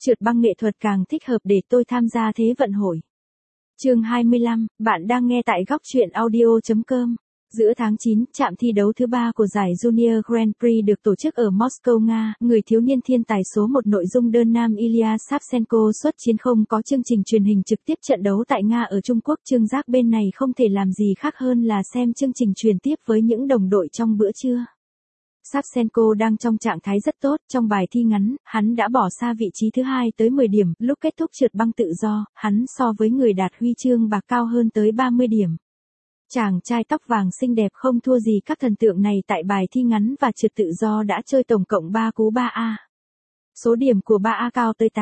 Trượt băng nghệ thuật càng thích hợp để tôi tham gia Thế vận hội. Chương 25, bạn đang nghe tại góc truyện audio.com. Giữa tháng 9, trạm thi đấu thứ 3 của giải Junior Grand Prix được tổ chức ở Moscow, Nga. Người thiếu niên thiên tài số 1 nội dung đơn nam Ilya Savchenko xuất chiến không có chương trình truyền hình trực tiếp trận đấu tại Nga ở Trung Quốc. Trương Giác bên này không thể làm gì khác hơn là xem chương trình truyền tiếp với những đồng đội trong bữa trưa. Savchenko đang trong trạng thái rất tốt, trong bài thi ngắn, hắn đã bỏ xa vị trí thứ 2 tới 10 điểm, lúc kết thúc trượt băng tự do, hắn so với người đạt huy chương bạc cao hơn tới 30 điểm. Chàng trai tóc vàng xinh đẹp không thua gì các thần tượng này tại bài thi ngắn và trượt tự do đã chơi tổng cộng 3 cú 3A. Số điểm của 3A cao tới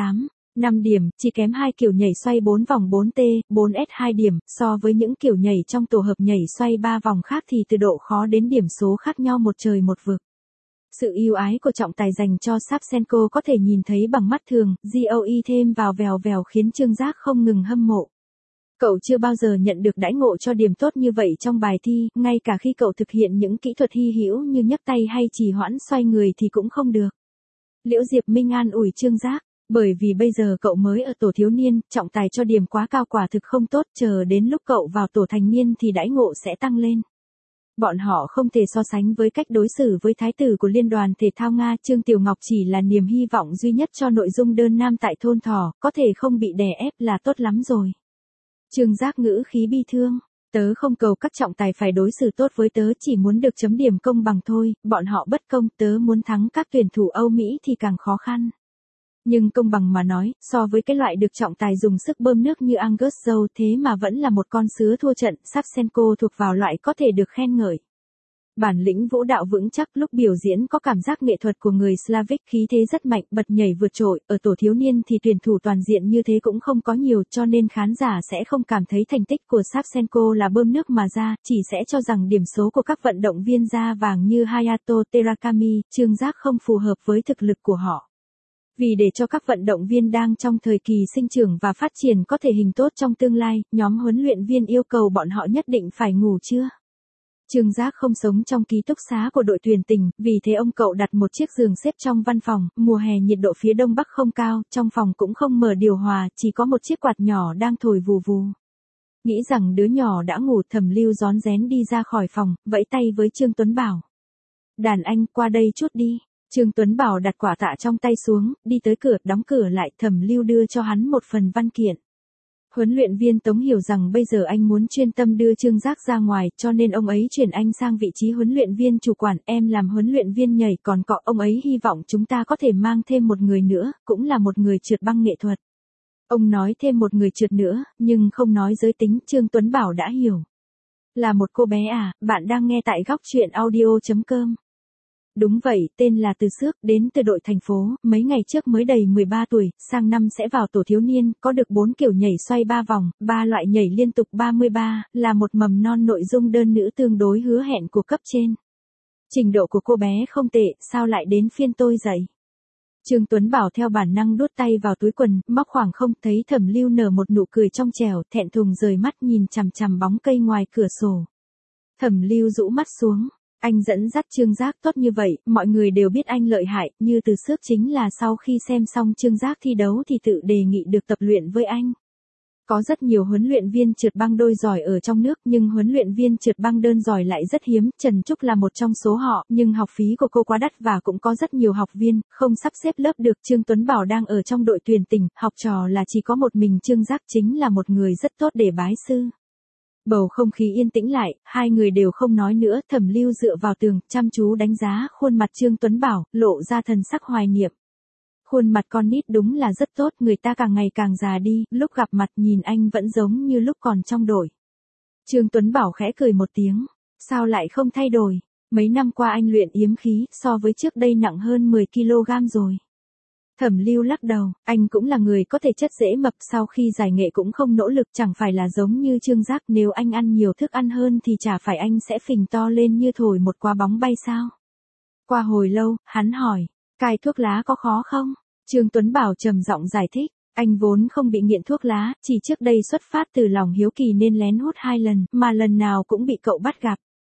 5 điểm, chỉ kém 2 kiểu nhảy xoay 4 vòng 4T, 4S 2 điểm, so với những kiểu nhảy trong tổ hợp nhảy xoay 3 vòng khác thì từ độ khó đến điểm số khác nhau một trời một vực. Sự ưu ái của trọng tài dành cho Savchenko có thể nhìn thấy bằng mắt thường, GOE thêm vào vèo vèo khiến Trương Giác không ngừng hâm mộ. Cậu chưa bao giờ nhận được đãi ngộ cho điểm tốt như vậy trong bài thi, ngay cả khi cậu thực hiện những kỹ thuật hy hữu như nhấc tay hay trì hoãn xoay người thì cũng không được. Liễu Diệp Minh an ủi Trương Giác, bởi vì bây giờ cậu mới ở tổ thiếu niên, trọng tài cho điểm quá cao quả thực không tốt, chờ đến lúc cậu vào tổ thành niên thì đãi ngộ sẽ tăng lên. Bọn họ không thể so sánh với cách đối xử với thái tử của Liên đoàn Thể thao Nga. Trương Tiểu Ngọc chỉ là niềm hy vọng duy nhất cho nội dung đơn nam tại thôn Thỏ, có thể không bị đè ép là tốt lắm rồi. Trương Giác ngữ khí bi thương, tớ không cầu các trọng tài phải đối xử tốt với tớ, chỉ muốn được chấm điểm công bằng thôi, bọn họ bất công, tớ muốn thắng các tuyển thủ Âu Mỹ thì càng khó khăn. Nhưng công bằng mà nói, so với cái loại được trọng tài dùng sức bơm nước như Angus Joe thế mà vẫn là một con sứa thua trận, Savchenko thuộc vào loại có thể được khen ngợi. Bản lĩnh vũ đạo vững chắc, lúc biểu diễn có cảm giác nghệ thuật của người Slavic, khí thế rất mạnh, bật nhảy vượt trội, ở tổ thiếu niên thì tuyển thủ toàn diện như thế cũng không có nhiều, cho nên khán giả sẽ không cảm thấy thành tích của Savchenko là bơm nước mà ra, chỉ sẽ cho rằng điểm số của các vận động viên da vàng như Hayato Terakami, Trương Giác không phù hợp với thực lực của họ. Vì để cho các vận động viên đang trong thời kỳ sinh trưởng và phát triển có thể hình tốt trong tương lai, nhóm huấn luyện viên yêu cầu bọn họ nhất định phải ngủ trưa. Trương Giác không sống trong ký túc xá của đội tuyển tỉnh, vì thế ông cậu đặt một chiếc giường xếp trong văn phòng, mùa hè nhiệt độ phía đông bắc không cao, trong phòng cũng không mở điều hòa, chỉ có một chiếc quạt nhỏ đang thổi vù vù. Nghĩ rằng đứa nhỏ đã ngủ, Thẩm Lưu rón rén đi ra khỏi phòng, vẫy tay với Trương Tuấn Bảo. Đàn anh, qua đây chút đi. Trương Tuấn Bảo đặt quả tạ trong tay xuống, đi tới cửa, đóng cửa lại, Thẩm Lưu đưa cho hắn một phần văn kiện. Huấn luyện viên Tống hiểu rằng bây giờ anh muốn chuyên tâm đưa Trương Giác ra ngoài, cho nên ông ấy chuyển anh sang vị trí huấn luyện viên chủ quản, em làm huấn luyện viên nhảy, còn cọ, ông ấy hy vọng chúng ta có thể mang thêm một người nữa, cũng là một người trượt băng nghệ thuật. Ông nói thêm một người trượt nữa, nhưng không nói giới tính, Trương Tuấn Bảo đã hiểu. Là một cô bé à, bạn đang nghe tại góc truyện audio.com. Đúng vậy, tên là Từ Xước, đến từ đội thành phố, mấy ngày trước mới đầy 13 tuổi, sang năm sẽ vào tổ thiếu niên, có được 4 kiểu nhảy xoay 3 vòng, 3 loại nhảy liên tục 33, là một mầm non nội dung đơn nữ tương đối hứa hẹn của cấp trên. Trình độ của cô bé không tệ, sao lại đến phiên tôi dạy? Trương Tuấn Bảo theo bản năng đút tay vào túi quần, móc khoảng không, thấy Thẩm Lưu nở một nụ cười trong trẻo, thẹn thùng rời mắt nhìn chằm chằm bóng cây ngoài cửa sổ. Thẩm Lưu rũ mắt xuống. Anh dẫn dắt Trương Giác tốt như vậy, mọi người đều biết anh lợi hại, như Từ Xước chính là sau khi xem xong Trương Giác thi đấu thì tự đề nghị được tập luyện với anh. Có rất nhiều huấn luyện viên trượt băng đôi giỏi ở trong nước, nhưng huấn luyện viên trượt băng đơn giỏi lại rất hiếm, Trần Trúc là một trong số họ, nhưng học phí của cô quá đắt và cũng có rất nhiều học viên, không sắp xếp lớp được. Trương Tuấn Bảo đang ở trong đội tuyển tỉnh, học trò là chỉ có một mình Trương Giác, chính là một người rất tốt để bái sư. Bầu không khí yên tĩnh lại, hai người đều không nói nữa, Thẩm Lưu dựa vào tường, chăm chú đánh giá khuôn mặt Trương Tuấn Bảo, lộ ra thần sắc hoài niệm. Khuôn mặt con nít đúng là rất tốt, người ta càng ngày càng già đi, lúc gặp mặt nhìn anh vẫn giống như lúc còn trong đội. Trương Tuấn Bảo khẽ cười một tiếng, sao lại không thay đổi, mấy năm qua anh luyện yếm khí, so với trước đây nặng hơn 10 kg rồi. Thẩm Lưu lắc đầu, anh cũng là người có thể chất dễ mập, sau khi giải nghệ cũng không nỗ lực, chẳng phải là giống như Trương Giác, nếu anh ăn nhiều thức ăn hơn thì chả phải anh sẽ phình to lên như thổi một quả bóng bay sao? Qua hồi lâu, hắn hỏi, cai thuốc lá có khó không? Trương Tuấn Bảo trầm giọng giải thích, anh vốn không bị nghiện thuốc lá, chỉ trước đây xuất phát từ lòng hiếu kỳ nên lén hút 2 lần, mà lần nào cũng bị cậu bắt gặp.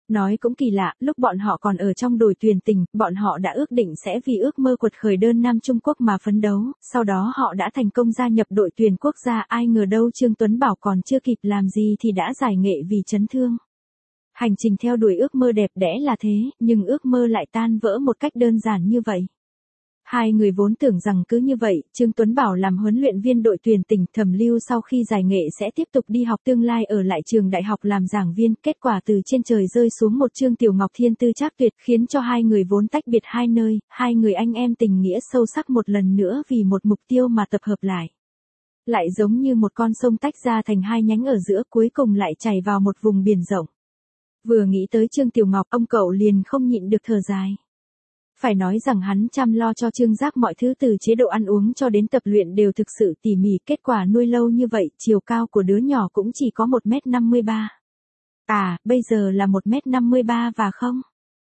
Nói cũng kỳ lạ, lúc bọn họ còn ở trong đội tuyển tỉnh, bọn họ đã ước định sẽ vì ước mơ quật khởi đơn Nam Trung Quốc mà phấn đấu, sau đó họ đã thành công gia nhập đội tuyển quốc gia, ai ngờ đâu Trương Tuấn Bảo còn chưa kịp làm gì thì đã giải nghệ vì chấn thương. Hành trình theo đuổi ước mơ đẹp đẽ là thế, nhưng ước mơ lại tan vỡ một cách đơn giản như vậy. Hai người vốn tưởng rằng cứ như vậy, Trương Tuấn Bảo làm huấn luyện viên đội tuyển tỉnh, Thẩm Lưu sau khi giải nghệ sẽ tiếp tục đi học tương lai ở lại trường đại học làm giảng viên, kết quả từ trên trời rơi xuống một Trương Tiểu Ngọc thiên tư trác tuyệt, khiến cho hai người vốn tách biệt hai nơi, hai người anh em tình nghĩa sâu sắc một lần nữa vì một mục tiêu mà tập hợp lại. Lại giống như một con sông tách ra thành hai nhánh ở giữa, cuối cùng lại chảy vào một vùng biển rộng. Vừa nghĩ tới Trương Tiểu Ngọc, ông cậu liền không nhịn được thở dài. Phải nói rằng hắn chăm lo cho Trương Giác mọi thứ từ chế độ ăn uống cho đến tập luyện đều thực sự tỉ mỉ, kết quả nuôi lâu như vậy, chiều cao của đứa nhỏ cũng chỉ có 1m53. À, bây giờ là 1m53 và không.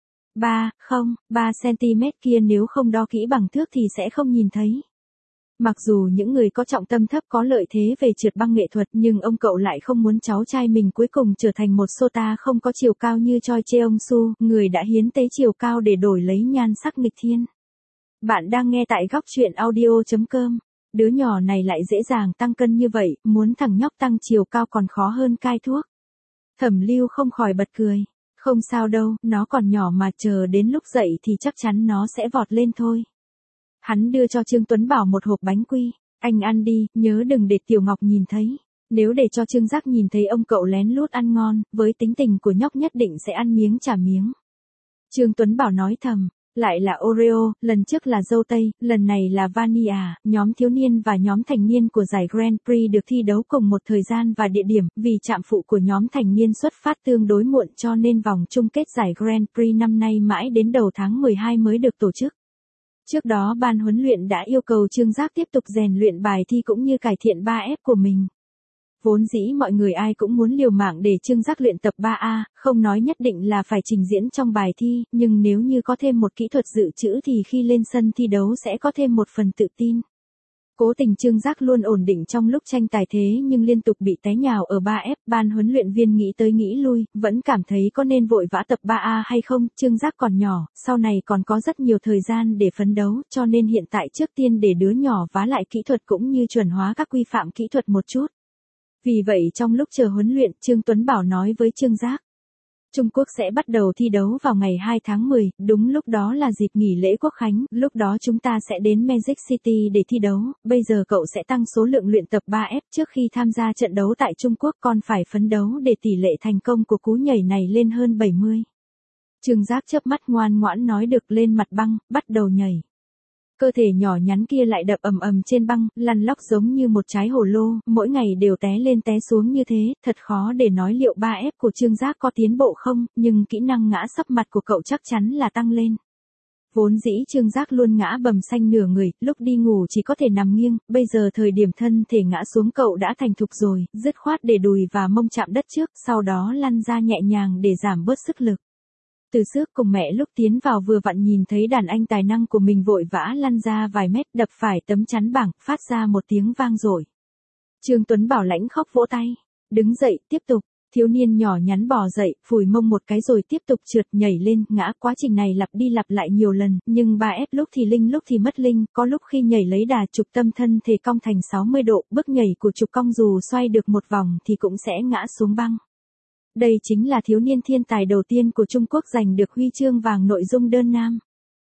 3 cm kia nếu không đo kỹ bằng thước thì sẽ không nhìn thấy. Mặc dù những người có trọng tâm thấp có lợi thế về trượt băng nghệ thuật nhưng ông cậu lại không muốn cháu trai mình cuối cùng trở thành một sota không có chiều cao như Choi Cheong-su, người đã hiến tế chiều cao để đổi lấy nhan sắc nghịch thiên. Bạn đang nghe tại góc truyện audio.com. Đứa nhỏ này lại dễ dàng tăng cân như vậy, muốn thằng nhóc tăng chiều cao còn khó hơn cai thuốc. Thẩm Lưu không khỏi bật cười. Không sao đâu, nó còn nhỏ mà, chờ đến lúc dậy thì chắc chắn nó sẽ vọt lên thôi. Hắn đưa cho Trương Tuấn Bảo một hộp bánh quy, anh ăn đi, nhớ đừng để Tiểu Ngọc nhìn thấy. Nếu để cho Trương Giác nhìn thấy ông cậu lén lút ăn ngon, với tính tình của nhóc nhất định sẽ ăn miếng trả miếng. Trương Tuấn Bảo nói thầm, lại là Oreo, lần trước là dâu tây, lần này là Vanilla, nhóm thiếu niên và nhóm thành niên của giải Grand Prix được thi đấu cùng một thời gian và địa điểm, vì trạm phụ của nhóm thành niên xuất phát tương đối muộn cho nên vòng chung kết giải Grand Prix năm nay mãi đến đầu tháng 12 mới được tổ chức. Trước đó ban huấn luyện đã yêu cầu Trương Giác tiếp tục rèn luyện bài thi cũng như cải thiện 3F của mình. Vốn dĩ mọi người ai cũng muốn liều mạng để Trương Giác luyện tập 3A, không nói nhất định là phải trình diễn trong bài thi, nhưng nếu như có thêm một kỹ thuật dự trữ thì khi lên sân thi đấu sẽ có thêm một phần tự tin. Cố tình Trương Giác luôn ổn định trong lúc tranh tài thế nhưng liên tục bị té nhào ở 3F, ban huấn luyện viên nghĩ tới nghĩ lui, vẫn cảm thấy có nên vội vã tập 3A hay không, Trương Giác còn nhỏ, sau này còn có rất nhiều thời gian để phấn đấu, cho nên hiện tại trước tiên để đứa nhỏ vá lại kỹ thuật cũng như chuẩn hóa các quy phạm kỹ thuật một chút. Vì vậy trong lúc chờ huấn luyện, Trương Tuấn Bảo nói với Trương Giác. Trung Quốc sẽ bắt đầu thi đấu vào ngày 2 tháng 10, đúng lúc đó là dịp nghỉ lễ Quốc khánh, lúc đó chúng ta sẽ đến Magic City để thi đấu, bây giờ cậu sẽ tăng số lượng luyện tập 3F trước khi tham gia trận đấu tại Trung Quốc, còn phải phấn đấu để tỷ lệ thành công của cú nhảy này lên hơn 70. Trương Giác chớp mắt ngoan ngoãn nói được, lên mặt băng, bắt đầu nhảy. Cơ thể nhỏ nhắn kia lại đập ầm ầm trên băng, lăn lóc giống như một trái hồ lô, mỗi ngày đều té lên té xuống như thế, thật khó để nói liệu 3F của Trương Giác có tiến bộ không, nhưng kỹ năng ngã sấp mặt của cậu chắc chắn là tăng lên. Vốn dĩ Trương Giác luôn ngã bầm xanh nửa người, lúc đi ngủ chỉ có thể nằm nghiêng, bây giờ thời điểm thân thể ngã xuống cậu đã thành thục rồi, dứt khoát để đùi và mông chạm đất trước, sau đó lăn ra nhẹ nhàng để giảm bớt sức lực. Từ Xước cùng mẹ lúc tiến vào vừa vặn nhìn thấy đàn anh tài năng của mình vội vã lăn ra vài mét, đập phải tấm chắn bảng, phát ra một tiếng vang dội. Trương Tuấn Bảo lãnh khóc vỗ tay, đứng dậy, tiếp tục. Thiếu niên nhỏ nhắn bò dậy, phủi mông một cái rồi tiếp tục trượt nhảy lên, ngã, quá trình này lặp đi lặp lại nhiều lần, nhưng 3F lúc thì linh lúc thì mất linh, có lúc khi nhảy lấy đà trục tâm thân thể cong thành 60 độ, bước nhảy của trục cong dù xoay được một vòng thì cũng sẽ ngã xuống băng. Đây chính là thiếu niên thiên tài đầu tiên của Trung Quốc giành được huy chương vàng nội dung đơn nam.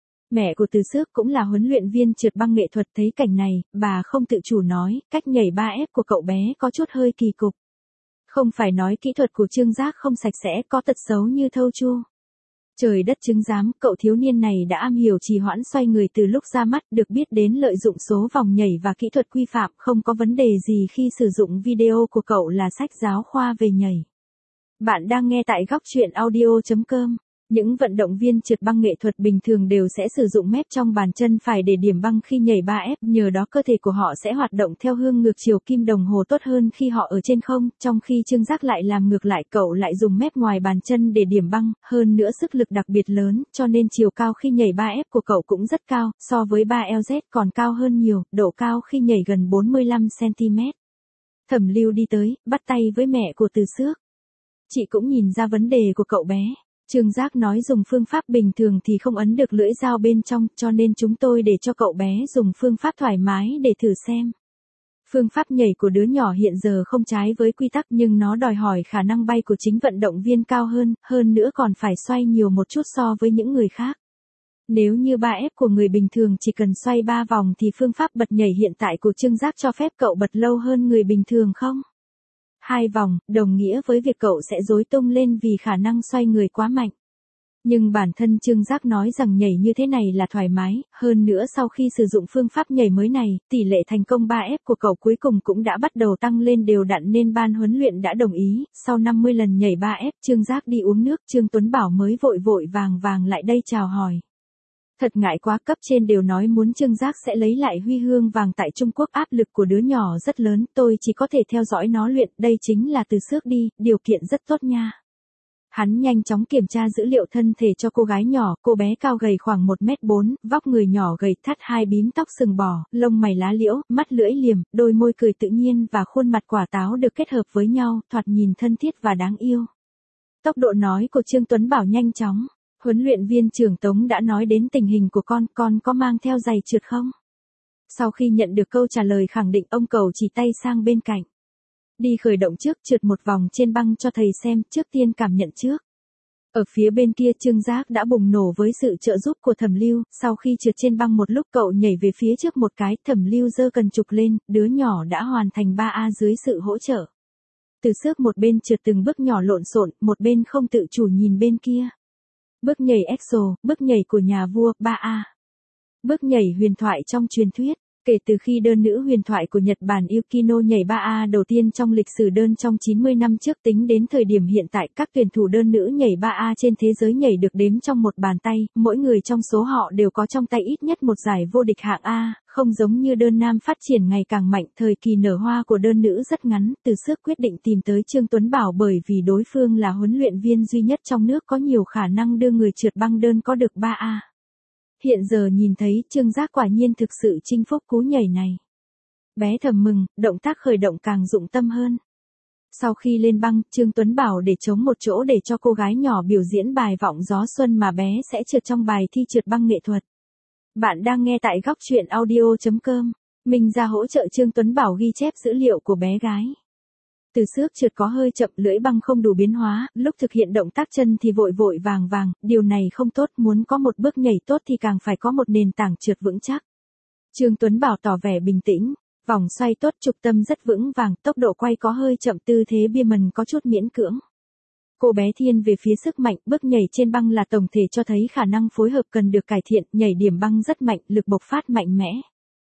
Mẹ của Từ Xước cũng là huấn luyện viên trượt băng nghệ thuật, thấy cảnh này, bà không tự chủ nói, cách nhảy 3F của cậu bé có chút hơi kỳ cục. Không phải nói kỹ thuật của Trương Giác không sạch sẽ, có tật xấu như thâu chua. Trời đất chứng giám, cậu thiếu niên này đã am hiểu trì hoãn xoay người từ lúc ra mắt, được biết đến lợi dụng số vòng nhảy và kỹ thuật quy phạm, không có vấn đề gì khi sử dụng video của cậu là sách giáo khoa về nhảy. Bạn đang nghe tại góc truyện audio.com. Những vận động viên trượt băng nghệ thuật bình thường đều sẽ sử dụng mép trong bàn chân phải để điểm băng khi nhảy 3F, nhờ đó cơ thể của họ sẽ hoạt động theo hướng ngược chiều kim đồng hồ tốt hơn khi họ ở trên không, trong khi Trương Giác lại làm ngược lại, cậu lại dùng mép ngoài bàn chân để điểm băng, hơn nữa sức lực đặc biệt lớn, cho nên chiều cao khi nhảy 3F của cậu cũng rất cao, so với 3LZ còn cao hơn nhiều, độ cao khi nhảy gần 45 cm. Thẩm Lưu đi tới, bắt tay với mẹ của Từ Xước. Chị cũng nhìn ra vấn đề của cậu bé. Trương Giác nói dùng phương pháp bình thường thì không ấn được lưỡi dao bên trong, cho nên chúng tôi để cho cậu bé dùng phương pháp thoải mái để thử xem. Phương pháp nhảy của đứa nhỏ hiện giờ không trái với quy tắc nhưng nó đòi hỏi khả năng bay của chính vận động viên cao hơn nữa còn phải xoay nhiều một chút so với những người khác. Nếu như 3F của người bình thường chỉ cần xoay 3 vòng thì phương pháp bật nhảy hiện tại của Trương Giác cho phép cậu bật lâu hơn người bình thường không? 2 vòng, đồng nghĩa với việc cậu sẽ rối tung lên vì khả năng xoay người quá mạnh. Nhưng bản thân Trương Giác nói rằng nhảy như thế này là thoải mái, hơn nữa sau khi sử dụng phương pháp nhảy mới này, tỷ lệ thành công 3F của cậu cuối cùng cũng đã bắt đầu tăng lên đều đặn nên ban huấn luyện đã đồng ý, sau 50 lần nhảy 3F Trương Giác đi uống nước, Trương Tuấn Bảo mới vội vàng lại đây chào hỏi. Thật ngại quá, cấp trên đều nói muốn Trương Giác sẽ lấy lại huy chương vàng tại Trung Quốc, áp lực của đứa nhỏ rất lớn, tôi chỉ có thể theo dõi nó luyện, đây chính là từ xước đi, điều kiện rất tốt nha. Hắn nhanh chóng kiểm tra dữ liệu thân thể cho cô gái nhỏ, cô bé cao gầy khoảng 1m4, vóc người nhỏ gầy thắt hai bím tóc sừng bò, lông mày lá liễu, mắt lưỡi liềm, đôi môi cười tự nhiên và khuôn mặt quả táo được kết hợp với nhau, thoạt nhìn thân thiết và đáng yêu. Tốc độ nói của Trương Tuấn Bảo nhanh chóng. Huấn luyện viên trưởng Tống đã nói đến tình hình của con có mang theo giày trượt không? Sau khi nhận được câu trả lời khẳng định ông cậu chỉ tay sang bên cạnh. Đi khởi động trước, trượt một vòng trên băng cho thầy xem, trước tiên cảm nhận trước. Ở phía bên kia Trương Giác đã bùng nổ với sự trợ giúp của Thẩm Lưu, sau khi trượt trên băng một lúc cậu nhảy về phía trước một cái, Thẩm Lưu giơ cần trục lên, đứa nhỏ đã hoàn thành 3A dưới sự hỗ trợ. Từ xước một bên trượt từng bước nhỏ lộn xộn, một bên không tự chủ nhìn bên kia. Bước nhảy EXO, bước nhảy của nhà vua, 3A. Bước nhảy huyền thoại trong truyền thuyết. Kể từ khi đơn nữ huyền thoại của Nhật Bản Yukino nhảy 3A đầu tiên trong lịch sử đơn trong 90 năm trước tính đến thời điểm hiện tại, các tuyển thủ đơn nữ nhảy 3A trên thế giới nhảy được đếm trong một bàn tay, mỗi người trong số họ đều có trong tay ít nhất một giải vô địch hạng A, không giống như đơn nam phát triển ngày càng mạnh, thời kỳ nở hoa của đơn nữ rất ngắn, từ xước quyết định tìm tới Trương Tuấn Bảo bởi vì đối phương là huấn luyện viên duy nhất trong nước có nhiều khả năng đưa người trượt băng đơn có được 3A. Hiện giờ nhìn thấy Trương Giác quả nhiên thực sự chinh phục cú nhảy này. Bé thầm mừng, động tác khởi động càng dụng tâm hơn. Sau khi lên băng, Trương Tuấn Bảo để trống một chỗ để cho cô gái nhỏ biểu diễn bài Vọng Gió Xuân mà bé sẽ trượt trong bài thi trượt băng nghệ thuật. Bạn đang nghe tại góc truyện audio.com. Mình ra hỗ trợ Trương Tuấn Bảo ghi chép dữ liệu của bé gái. Từ xước trượt có hơi chậm, lưỡi băng không đủ biến hóa, lúc thực hiện động tác chân thì vội vàng, điều này không tốt, muốn có một bước nhảy tốt thì càng phải có một nền tảng trượt vững chắc. Trương Tuấn Bảo tỏ vẻ bình tĩnh, vòng xoay tốt, trục tâm rất vững vàng, tốc độ quay có hơi chậm, tư thế Bierman có chút miễn cưỡng. Cô bé thiên về phía sức mạnh, bước nhảy trên băng là tổng thể cho thấy khả năng phối hợp cần được cải thiện, nhảy điểm băng rất mạnh, lực bộc phát mạnh mẽ.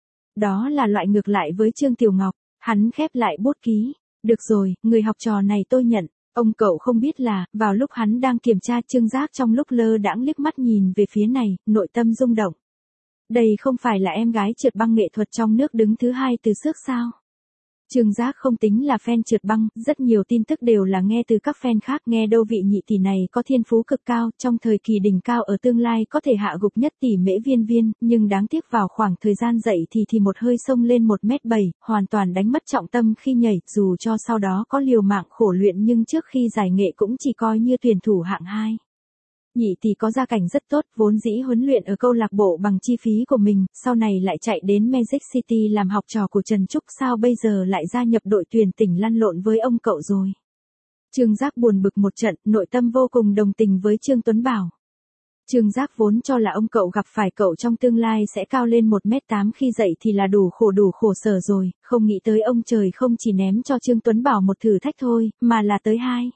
Đó là loại ngược lại với Trương Tiểu Ngọc, hắn khép lại bút ký. Được rồi, người học trò này tôi nhận. Ông cậu không biết là, vào lúc hắn đang kiểm tra Trương Giác trong lúc lơ đãng liếc mắt nhìn về phía này, nội tâm rung động. Đây không phải là em gái trượt băng nghệ thuật trong nước đứng thứ 2 từ xước sao? Trương Giác không tính là fan trượt băng, rất nhiều tin tức đều là nghe từ các fan khác, nghe đâu vị nhị tỷ này có thiên phú cực cao, trong thời kỳ đỉnh cao ở tương lai có thể hạ gục nhất tỷ Mễ Viên, nhưng đáng tiếc vào khoảng thời gian dậy thì một hơi xông lên 1m7, hoàn toàn đánh mất trọng tâm khi nhảy, dù cho sau đó có liều mạng khổ luyện nhưng trước khi giải nghệ cũng chỉ coi như tuyển thủ hạng 2. Nhị tỷ có gia cảnh rất tốt, vốn dĩ huấn luyện ở câu lạc bộ bằng chi phí của mình, sau này lại chạy đến Magic City làm học trò của Trần Trúc, sao bây giờ lại gia nhập đội tuyển tỉnh lăn lộn với ông cậu rồi. Trương Giác buồn bực một trận, nội tâm vô cùng đồng tình với Trương Tuấn Bảo. Trương Giác vốn cho là ông cậu gặp phải cậu trong tương lai sẽ cao lên 1m8 khi dậy thì là đủ khổ sở rồi, không nghĩ tới ông trời không chỉ ném cho Trương Tuấn Bảo một thử thách thôi, mà là tới 2.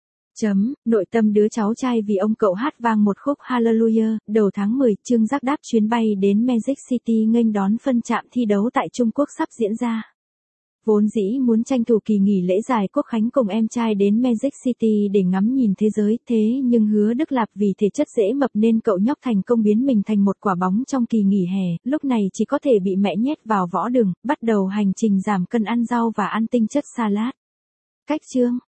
Nội tâm đứa cháu trai vì ông cậu hát vang một khúc Hallelujah. Đầu tháng 10, Trương Giác đáp chuyến bay đến Magic City nghênh đón phân trạm thi đấu tại Trung Quốc sắp diễn ra. Vốn dĩ muốn tranh thủ kỳ nghỉ lễ dài Quốc khánh cùng em trai đến Magic City để ngắm nhìn thế giới, thế nhưng Hứa Đức Lạp vì thể chất dễ mập nên cậu nhóc thành công biến mình thành một quả bóng trong kỳ nghỉ hè, lúc này chỉ có thể bị mẹ nhét vào võ đường, bắt đầu hành trình giảm cân ăn rau và ăn tinh chất salad. Cách chương